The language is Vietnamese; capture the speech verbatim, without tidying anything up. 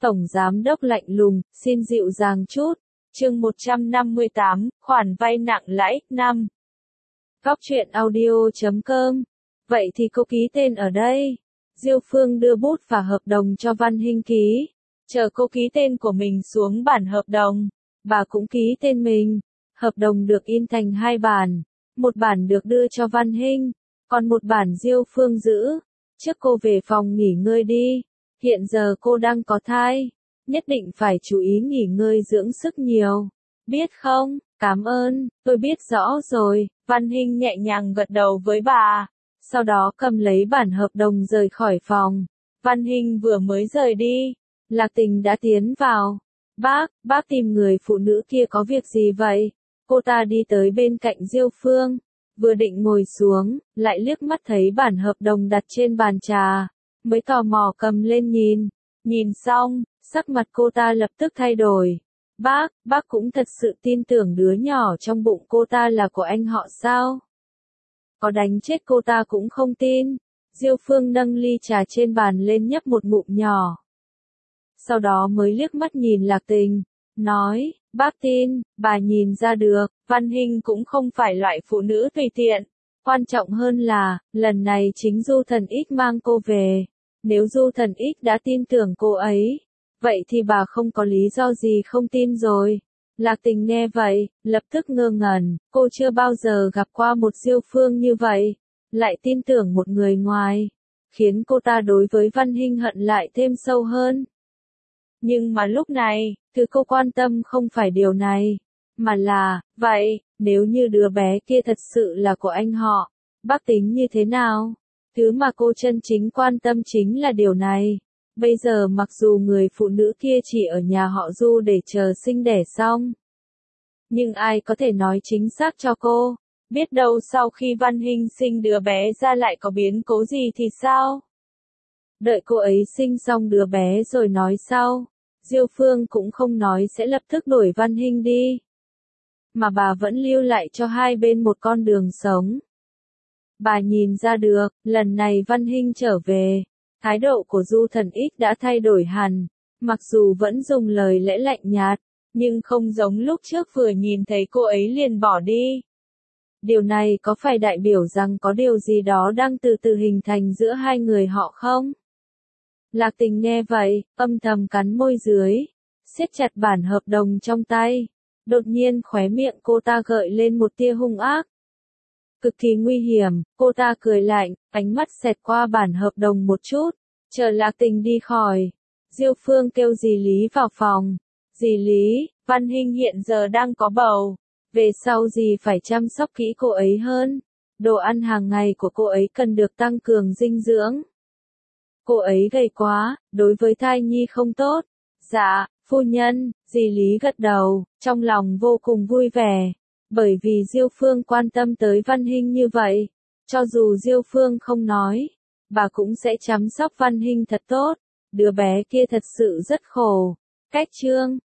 Tổng giám đốc lạnh lùng, xin dịu dàng chút. Chương một trăm năm mươi tám, khoản vay nặng lãi, năm. Góc truyện audio chấm com. Vậy thì cô ký tên ở đây. Diêu Phương đưa bút và hợp đồng cho Văn Hinh ký. Chờ cô ký tên của mình xuống bản hợp đồng. Bà cũng ký tên mình. Hợp đồng được in thành hai bản. Một bản được đưa cho Văn Hinh. Còn một bản Diêu Phương giữ. Trước cô về phòng nghỉ ngơi đi. Hiện giờ cô đang có thai. Nhất định phải chú ý nghỉ ngơi dưỡng sức nhiều. Biết không? Cảm ơn, tôi biết rõ rồi. Văn Hinh nhẹ nhàng gật đầu với bà. Sau đó cầm lấy bản hợp đồng rời khỏi phòng. Văn Hinh vừa mới rời đi. Lạc Tình đã tiến vào. Bác, bác tìm người phụ nữ kia có việc gì vậy? Cô ta đi tới bên cạnh Diêu Phương. Vừa định ngồi xuống, lại liếc mắt thấy bản hợp đồng đặt trên bàn trà. Mới tò mò cầm lên nhìn. Nhìn xong, sắc mặt cô ta lập tức thay đổi. Bác, bác cũng thật sự tin tưởng đứa nhỏ trong bụng cô ta là của anh họ sao? Có đánh chết cô ta cũng không tin. Diêu Phương nâng ly trà trên bàn lên nhấp một ngụm nhỏ. Sau đó mới liếc mắt nhìn Lạc Tình, nói, bác tin, bà nhìn ra được, Văn Hinh cũng không phải loại phụ nữ tùy tiện. Quan trọng hơn là, lần này chính Du Thần X mang cô về. Nếu Du Thần X đã tin tưởng cô ấy, vậy thì bà không có lý do gì không tin rồi. Lạc Tình nghe vậy, lập tức ngơ ngẩn, cô chưa bao giờ gặp qua một Diêu Phương như vậy, lại tin tưởng một người ngoài, khiến cô ta đối với Văn Hinh hận lại thêm sâu hơn. Nhưng mà lúc này, thứ cô quan tâm không phải điều này, mà là, vậy, nếu như đứa bé kia thật sự là của anh họ, bác tính như thế nào? Thứ mà cô chân chính quan tâm chính là điều này. Bây giờ mặc dù người phụ nữ kia chỉ ở nhà họ Du để chờ sinh đẻ xong, nhưng ai có thể nói chính xác cho cô, biết đâu sau khi Văn Hinh sinh đứa bé ra lại có biến cố gì thì sao? Đợi cô ấy sinh xong đứa bé rồi nói sau. Diêu Phương cũng không nói sẽ lập tức đuổi Văn Hinh đi, mà bà vẫn lưu lại cho hai bên một con đường sống. Bà nhìn ra được, lần này Văn Hinh trở về, thái độ của Du Thần X đã thay đổi hẳn, mặc dù vẫn dùng lời lẽ lạnh nhạt, nhưng không giống lúc trước vừa nhìn thấy cô ấy liền bỏ đi. Điều này có phải đại biểu rằng có điều gì đó đang từ từ hình thành giữa hai người họ không? Lạc Tình nghe vậy, âm thầm cắn môi dưới, siết chặt bản hợp đồng trong tay. Đột nhiên khóe miệng cô ta gợi lên một tia hung ác. Cực kỳ nguy hiểm, cô ta cười lạnh, ánh mắt xẹt qua bản hợp đồng một chút, chờ Lạc Tình đi khỏi. Diêu Phương kêu dì Lý vào phòng. Dì Lý, Văn Hinh hiện giờ đang có bầu. Về sau dì phải chăm sóc kỹ cô ấy hơn. Đồ ăn hàng ngày của cô ấy cần được tăng cường dinh dưỡng. Cô ấy gầy quá, đối với thai nhi không tốt. Dạ, phu nhân, dì Lý gật đầu, trong lòng vô cùng vui vẻ. Bởi vì Diêu Phương quan tâm tới Văn Hinh như vậy, cho dù Diêu Phương không nói, bà cũng sẽ chăm sóc Văn Hinh thật tốt. Đứa bé kia thật sự rất khổ. Cách chương